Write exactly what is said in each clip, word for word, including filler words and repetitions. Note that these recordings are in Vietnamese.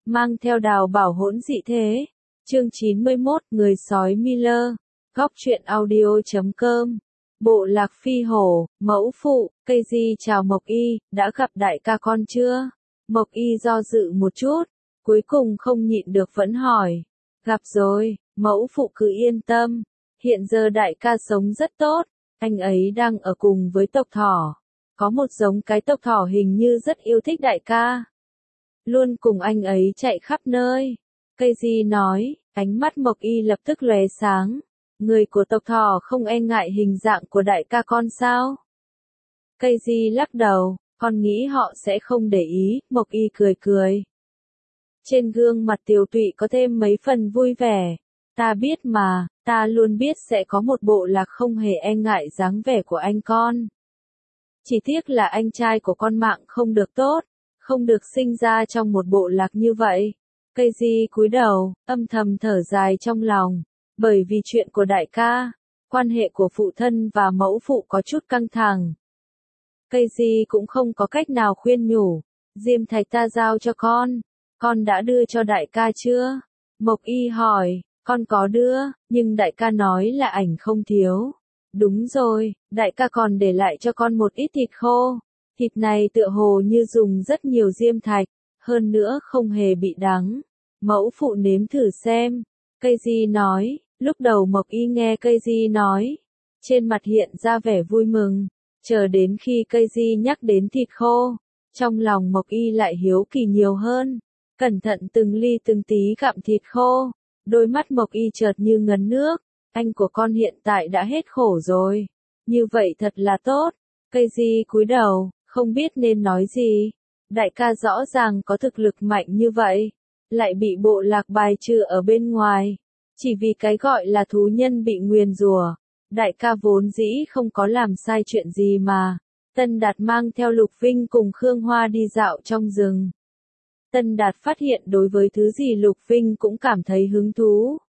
mang theo đào bảo hỗn dị thế. Chương chín mươi mốt, Người sói Miller. Góc truyện audio chấm com. Bộ lạc phi hổ, mẫu phụ, cây di chào Mộc Y, đã gặp đại ca con chưa? Mộc Y do dự một chút, cuối cùng không nhịn được vẫn hỏi. Gặp rồi, mẫu phụ cứ yên tâm, hiện giờ đại ca sống rất tốt, anh ấy đang ở cùng với tộc thỏ. Có một giống cái tộc thỏ hình như rất yêu thích đại ca. Luôn cùng anh ấy chạy khắp nơi. Cây di nói, ánh mắt Mộc Y lập tức lóe sáng. Người của tộc thỏ không e ngại hình dạng của đại ca con sao? Cây di lắc đầu, con nghĩ họ sẽ không để ý, Mộc Y cười cười. Trên gương mặt Tiều Tụy có thêm mấy phần vui vẻ. Ta biết mà, ta luôn biết sẽ có một bộ lạc không hề e ngại dáng vẻ của anh con. Chỉ tiếc là anh trai của con mạng không được tốt, không được sinh ra trong một bộ lạc như vậy. Cây di cúi đầu, âm thầm thở dài trong lòng, bởi vì chuyện của đại ca, quan hệ của phụ thân và mẫu phụ có chút căng thẳng. Cây di cũng không có cách nào khuyên nhủ, diêm thạch ta giao cho con, con đã đưa cho đại ca chưa? Mộc Y hỏi, con có đưa, nhưng đại ca nói là ảnh không thiếu. Đúng rồi, đại ca còn để lại cho con một ít thịt khô, thịt này tựa hồ như dùng rất nhiều diêm thạch, hơn nữa không hề bị đắng. Mẫu phụ nếm thử xem, cây di nói, lúc đầu Mộc Y nghe cây di nói, trên mặt hiện ra vẻ vui mừng, chờ đến khi cây di nhắc đến thịt khô, trong lòng Mộc Y lại hiếu kỳ nhiều hơn, cẩn thận từng ly từng tí gặm thịt khô, đôi mắt Mộc Y chợt như ngấn nước, anh của con hiện tại đã hết khổ rồi, như vậy thật là tốt. Cây di cúi đầu, không biết nên nói gì, đại ca rõ ràng có thực lực mạnh như vậy, lại bị bộ lạc bài trừ ở bên ngoài, chỉ vì cái gọi là thú nhân bị nguyền rủa. Đại ca vốn dĩ không có làm sai chuyện gì mà. Tân Đạt mang theo Lục Vinh cùng Khương Hoa đi dạo trong rừng. Tân Đạt phát hiện đối với thứ gì Lục Vinh cũng cảm thấy hứng thú.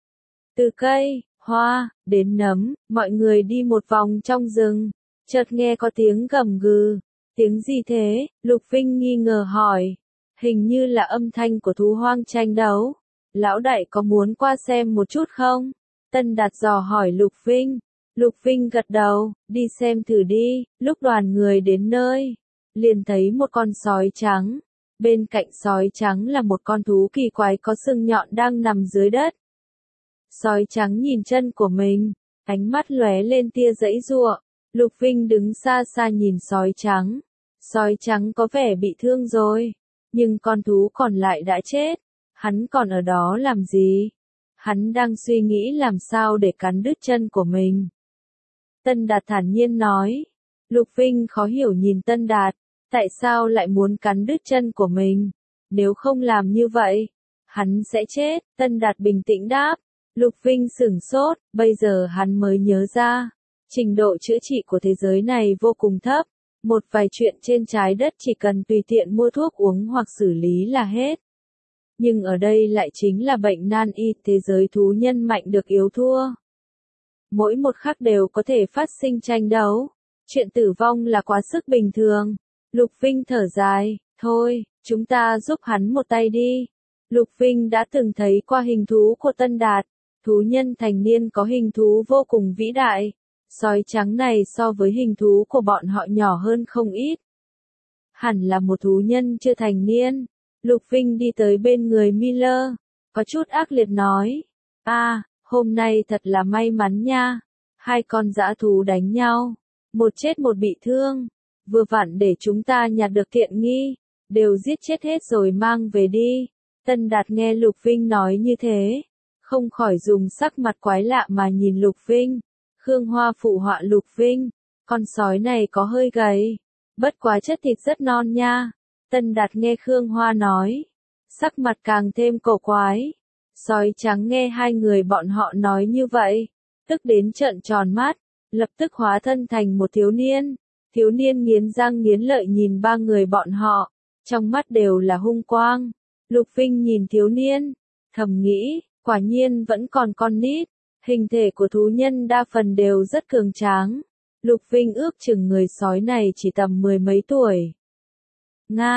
Từ cây, hoa, đến nấm, mọi người đi một vòng trong rừng, chợt nghe có tiếng gầm gừ. Tiếng gì thế? Lục Vinh nghi ngờ hỏi. Hình như là âm thanh của thú hoang tranh đấu. Lão đại có muốn qua xem một chút không? Tân Đạt dò hỏi Lục Vinh. Lục Vinh gật đầu, đi xem thử đi. Lúc đoàn người đến nơi, liền thấy một con sói trắng. Bên cạnh sói trắng là một con thú kỳ quái có sừng nhọn đang nằm dưới đất. Sói trắng nhìn chân của mình, ánh mắt lóe lên tia giãy giụa. Lục Vinh đứng xa xa nhìn sói trắng. Sói trắng có vẻ bị thương rồi, nhưng con thú còn lại đã chết. Hắn còn ở đó làm gì? Hắn đang suy nghĩ làm sao để cắn đứt chân của mình. Tân Đạt thản nhiên nói. Lục Vinh khó hiểu nhìn Tân Đạt, tại sao lại muốn cắn đứt chân của mình? Nếu không làm như vậy, hắn sẽ chết. Tân Đạt bình tĩnh đáp. Lục Vinh sửng sốt, bây giờ hắn mới nhớ ra. Trình độ chữa trị của thế giới này vô cùng thấp. Một vài chuyện trên trái đất chỉ cần tùy tiện mua thuốc uống hoặc xử lý là hết. Nhưng ở đây lại chính là bệnh nan y, thế giới thú nhân mạnh được yếu thua. Mỗi một khắc đều có thể phát sinh tranh đấu. Chuyện tử vong là quá sức bình thường. Lục Vinh thở dài, thôi, chúng ta giúp hắn một tay đi. Lục Vinh đã từng thấy qua hình thú của Tân Đạt. Thú nhân thành niên có hình thú vô cùng vĩ đại. Sói trắng này so với hình thú của bọn họ nhỏ hơn không ít. Hẳn là một thú nhân chưa thành niên. Lục Vinh đi tới bên người Miller, có chút ác liệt nói. À, hôm nay thật là may mắn nha. Hai con dã thú đánh nhau. Một chết một bị thương. Vừa vặn để chúng ta nhặt được tiện nghi. Đều giết chết hết rồi mang về đi. Tân Đạt nghe Lục Vinh nói như thế. Không khỏi dùng sắc mặt quái lạ mà nhìn Lục Vinh. Khương Hoa phụ họa Lục Vinh. Con sói này có hơi gầy. Bất quá chất thịt rất non nha. Tân Đạt nghe Khương Hoa nói. Sắc mặt càng thêm cổ quái. Sói trắng nghe hai người bọn họ nói như vậy. Tức đến trợn tròn mắt. Lập tức hóa thân thành một thiếu niên. Thiếu niên nghiến răng nghiến lợi nhìn ba người bọn họ. Trong mắt đều là hung quang. Lục Vinh nhìn thiếu niên. Thầm nghĩ, quả nhiên vẫn còn con nít. Hình thể của thú nhân đa phần đều rất cường tráng. Lục Vinh ước chừng người sói này chỉ tầm mười mấy tuổi. Nga,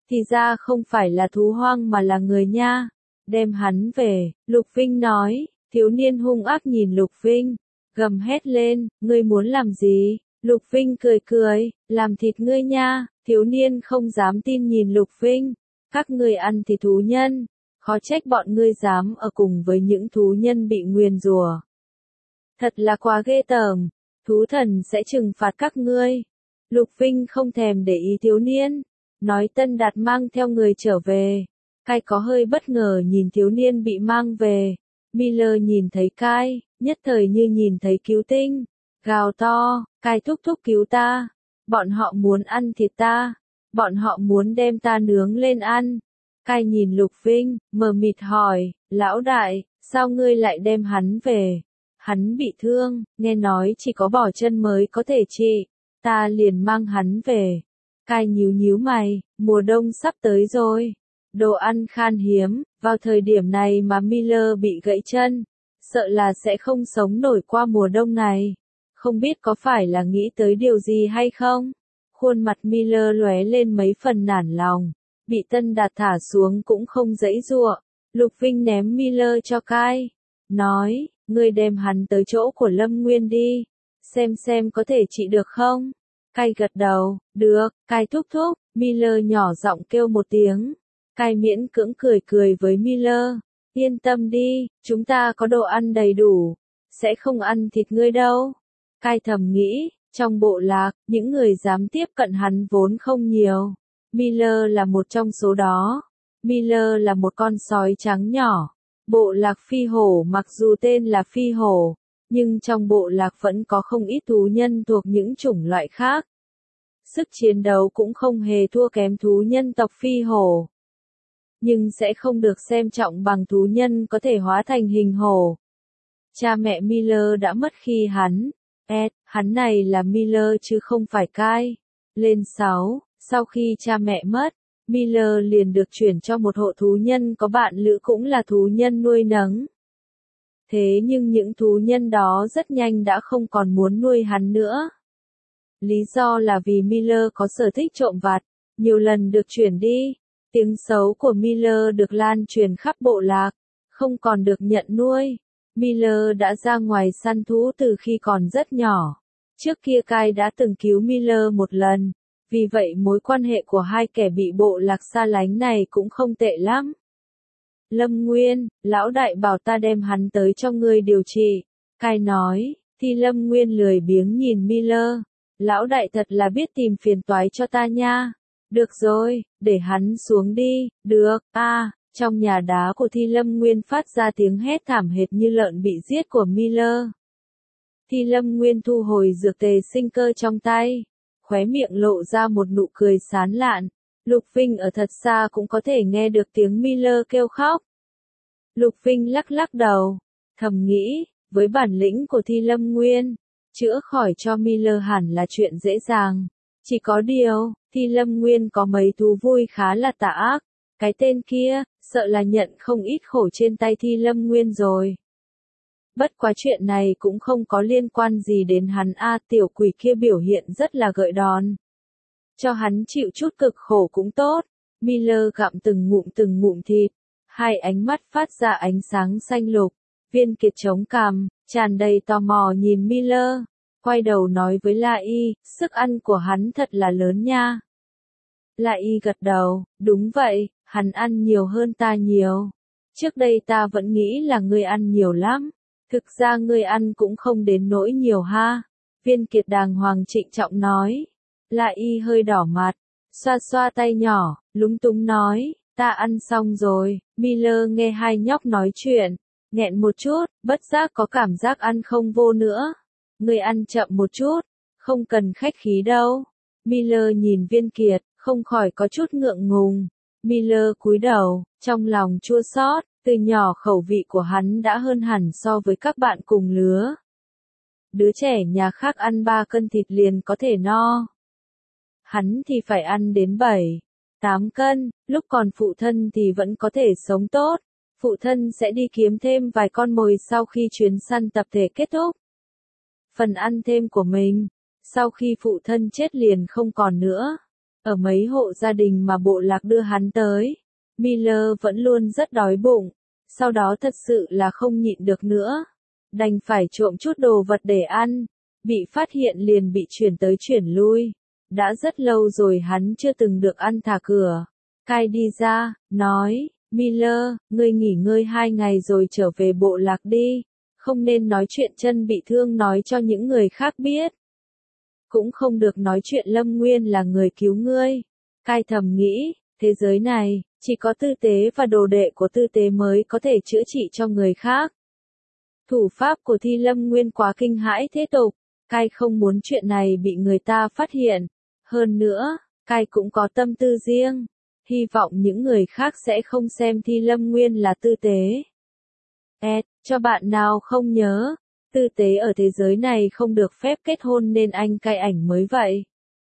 thì ra không phải là thú hoang mà là người nha. Đem hắn về, Lục Vinh nói. Thiếu niên hung ác nhìn Lục Vinh, gầm hét lên, ngươi muốn làm gì? Lục Vinh cười cười, làm thịt ngươi nha. Thiếu niên không dám tin nhìn Lục Vinh, các ngươi ăn thịt thú nhân, khó trách bọn ngươi dám ở cùng với những thú nhân bị nguyền rủa. Thật là quá ghê tởm, thú thần sẽ trừng phạt các ngươi. Lục Vinh không thèm để ý thiếu niên, nói Tân Đạt mang theo người trở về. Kai có hơi bất ngờ nhìn thiếu niên bị mang về. Miller nhìn thấy Kai, nhất thời như nhìn thấy cứu tinh, gào to, Kai thúc thúc cứu ta, bọn họ muốn ăn thịt ta, bọn họ muốn đem ta nướng lên ăn. Kai nhìn Lục Vinh, mờ mịt hỏi, lão đại, sao ngươi lại đem hắn về? Hắn bị thương, nghe nói chỉ có bỏ chân mới có thể trị, ta liền mang hắn về. Kai nhíu nhíu mày, mùa đông sắp tới rồi, đồ ăn khan hiếm, vào thời điểm này mà Miller bị gãy chân, sợ là sẽ không sống nổi qua mùa đông này. Không biết có phải là nghĩ tới điều gì hay không? Khuôn mặt Miller lóe lên mấy phần nản lòng, bị Tân Đạt thả xuống cũng không giãy giụa. Lục Vinh ném Miller cho Kai, nói, ngươi đem hắn tới chỗ của Lâm Nguyên đi, xem xem có thể trị được không? Kai gật đầu, được, Kai thúc thúc. Miller nhỏ giọng kêu một tiếng. Kai miễn cưỡng cười cười với Miller, yên tâm đi, chúng ta có đồ ăn đầy đủ, sẽ không ăn thịt ngươi đâu. Kai thầm nghĩ, trong bộ lạc, những người dám tiếp cận hắn vốn không nhiều. Miller là một trong số đó. Miller là một con sói trắng nhỏ. Bộ lạc phi hổ mặc dù tên là phi hổ, nhưng trong bộ lạc vẫn có không ít thú nhân thuộc những chủng loại khác. Sức chiến đấu cũng không hề thua kém thú nhân tộc phi hổ, nhưng sẽ không được xem trọng bằng thú nhân có thể hóa thành hình hổ. Cha mẹ Miller đã mất khi hắn, Ed, hắn này là Miller chứ không phải Kai. Lên sáu, sau khi cha mẹ mất, Miller liền được chuyển cho một hộ thú nhân có bạn lữ cũng là thú nhân nuôi nấng. Thế nhưng những thú nhân đó rất nhanh đã không còn muốn nuôi hắn nữa. Lý do là vì Miller có sở thích trộm vặt, nhiều lần được chuyển đi. Tiếng xấu của Miller được lan truyền khắp bộ lạc, không còn được nhận nuôi. Miller đã ra ngoài săn thú từ khi còn rất nhỏ. Trước kia Kai đã từng cứu Miller một lần, vì vậy mối quan hệ của hai kẻ bị bộ lạc xa lánh này cũng không tệ lắm. Lâm Nguyên, lão đại bảo ta đem hắn tới cho ngươi điều trị. Kai nói, thì Lâm Nguyên lười biếng nhìn Miller. Lão đại thật là biết tìm phiền toái cho ta nha. Được rồi, để hắn xuống đi. Được, a à, trong nhà đá của Thi Lâm Nguyên phát ra tiếng hét thảm hệt như lợn bị giết của Miller. Thi Lâm Nguyên thu hồi dược tề sinh cơ trong tay, khóe miệng lộ ra một nụ cười sán lạn. Lục Vinh ở thật xa cũng có thể nghe được tiếng Miller kêu khóc. Lục Vinh lắc lắc đầu, thầm nghĩ, với bản lĩnh của Thi Lâm Nguyên, chữa khỏi cho Miller hẳn là chuyện dễ dàng. Chỉ có điều, Thi Lâm Nguyên có mấy thú vui khá là tà ác. Cái tên kia, sợ là nhận không ít khổ trên tay Thi Lâm Nguyên rồi. Bất quá chuyện này cũng không có liên quan gì đến hắn a, tiểu quỷ kia biểu hiện rất là gợi đòn. Cho hắn chịu chút cực khổ cũng tốt. Miller gặm từng ngụm từng ngụm thịt, hai ánh mắt phát ra ánh sáng xanh lục. Viên Kiệt chống cằm, tràn đầy tò mò nhìn Miller, quay đầu nói với La Y, sức ăn của hắn thật là lớn nha. La Y gật đầu, đúng vậy, hắn ăn nhiều hơn ta nhiều. Trước đây ta vẫn nghĩ là ngươi ăn nhiều lắm, thực ra ngươi ăn cũng không đến nỗi nhiều ha. Viên Kiệt đàng hoàng trịnh trọng nói. La Y hơi đỏ mặt, xoa xoa tay nhỏ, lúng túng nói, ta ăn xong rồi. Miller nghe hai nhóc nói chuyện, nghẹn một chút, bất giác có cảm giác ăn không vô nữa. Ngươi ăn chậm một chút, không cần khách khí đâu. Miller nhìn Viên Kiệt, không khỏi có chút ngượng ngùng. Miller cúi đầu, trong lòng chua xót, từ nhỏ khẩu vị của hắn đã hơn hẳn so với các bạn cùng lứa. Đứa trẻ nhà khác ăn ba cân thịt liền có thể no. Hắn thì phải ăn đến bảy, tám cân, lúc còn phụ thân thì vẫn có thể sống tốt. Phụ thân sẽ đi kiếm thêm vài con mồi sau khi chuyến săn tập thể kết thúc. Phần ăn thêm của mình, sau khi phụ thân chết liền không còn nữa. Ở mấy hộ gia đình mà bộ lạc đưa hắn tới, Miller vẫn luôn rất đói bụng, sau đó thật sự là không nhịn được nữa. Đành phải trộm chút đồ vật để ăn, bị phát hiện liền bị chuyển tới chuyển lui. Đã rất lâu rồi hắn chưa từng được ăn thả cửa. Kai đi ra, nói, Miller, ngươi nghỉ ngơi hai ngày rồi trở về bộ lạc đi, không nên nói chuyện chân bị thương nói cho những người khác biết. Cũng không được nói chuyện Lâm Nguyên là người cứu ngươi. Kai thầm nghĩ, thế giới này, chỉ có tư tế và đồ đệ của tư tế mới có thể chữa trị cho người khác. Thủ pháp của Thi Lâm Nguyên quá kinh hãi thế tục, Kai không muốn chuyện này bị người ta phát hiện. Hơn nữa, Kai cũng có tâm tư riêng, hy vọng những người khác sẽ không xem Thi Lâm Nguyên là tư tế. Ed, cho bạn nào không nhớ, tư tế ở thế giới này không được phép kết hôn nên anh Kai ảnh mới vậy.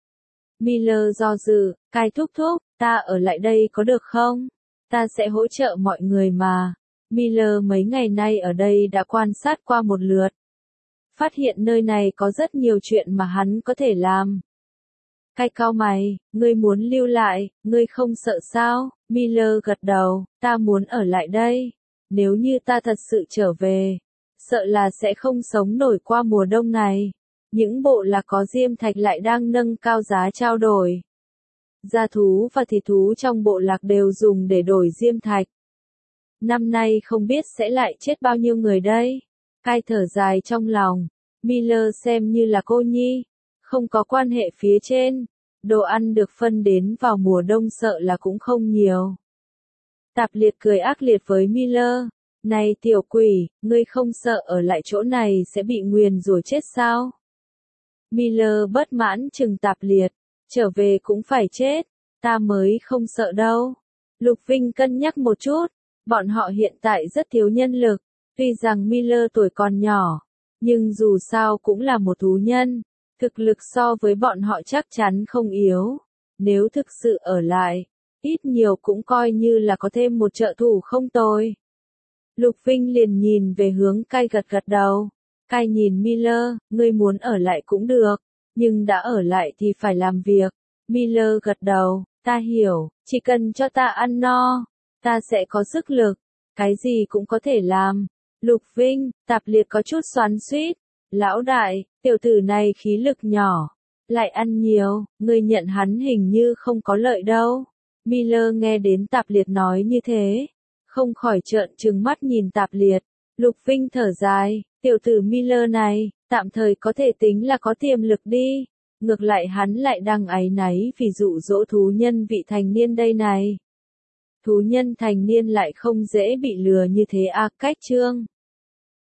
Miller do dự, Kai thúc thúc, ta ở lại đây có được không? Ta sẽ hỗ trợ mọi người mà. Miller mấy ngày nay ở đây đã quan sát qua một lượt. Phát hiện nơi này có rất nhiều chuyện mà hắn có thể làm. Kai cau mày, ngươi muốn lưu lại, ngươi không sợ sao? Miller gật đầu, ta muốn ở lại đây. Nếu như ta thật sự trở về, sợ là sẽ không sống nổi qua mùa đông này. Những bộ lạc có diêm thạch lại đang nâng cao giá trao đổi. Gia thú và thịt thú trong bộ lạc đều dùng để đổi diêm thạch. Năm nay không biết sẽ lại chết bao nhiêu người đây. Kai thở dài trong lòng. Miller xem như là cô nhi. Không có quan hệ phía trên. Đồ ăn được phân đến vào mùa đông sợ là cũng không nhiều. Tạp liệt cười ác liệt với Miller. Này tiểu quỷ, ngươi không sợ ở lại chỗ này sẽ bị nguyền rủa chết sao? Miller bất mãn trừng Tạp liệt. Trở về cũng phải chết. Ta mới không sợ đâu. Lục Vinh cân nhắc một chút. Bọn họ hiện tại rất thiếu nhân lực. Tuy rằng Miller tuổi còn nhỏ, nhưng dù sao cũng là một thú nhân. Thực lực so với bọn họ chắc chắn không yếu. Nếu thực sự ở lại, ít nhiều cũng coi như là có thêm một trợ thủ không tồi. Lục Vinh liền nhìn về hướng Kai gật gật đầu. Kai nhìn Miller, ngươi muốn ở lại cũng được, nhưng đã ở lại thì phải làm việc. Miller gật đầu, ta hiểu, chỉ cần cho ta ăn no, ta sẽ có sức lực, cái gì cũng có thể làm. Lục Vinh, Tạp liệt có chút xoắn xuýt. Lão đại, tiểu tử này khí lực nhỏ, lại ăn nhiều, ngươi nhận hắn hình như không có lợi đâu. Miller nghe đến Tạp liệt nói như thế, không khỏi trợn trừng mắt nhìn Tạp liệt. Lục Vinh thở dài, tiểu tử Miller này, tạm thời có thể tính là có tiềm lực đi. Ngược lại hắn lại đang áy náy vì dụ dỗ thú nhân vị thành niên đây này. Thú nhân thành niên lại không dễ bị lừa như thế à, cách chương.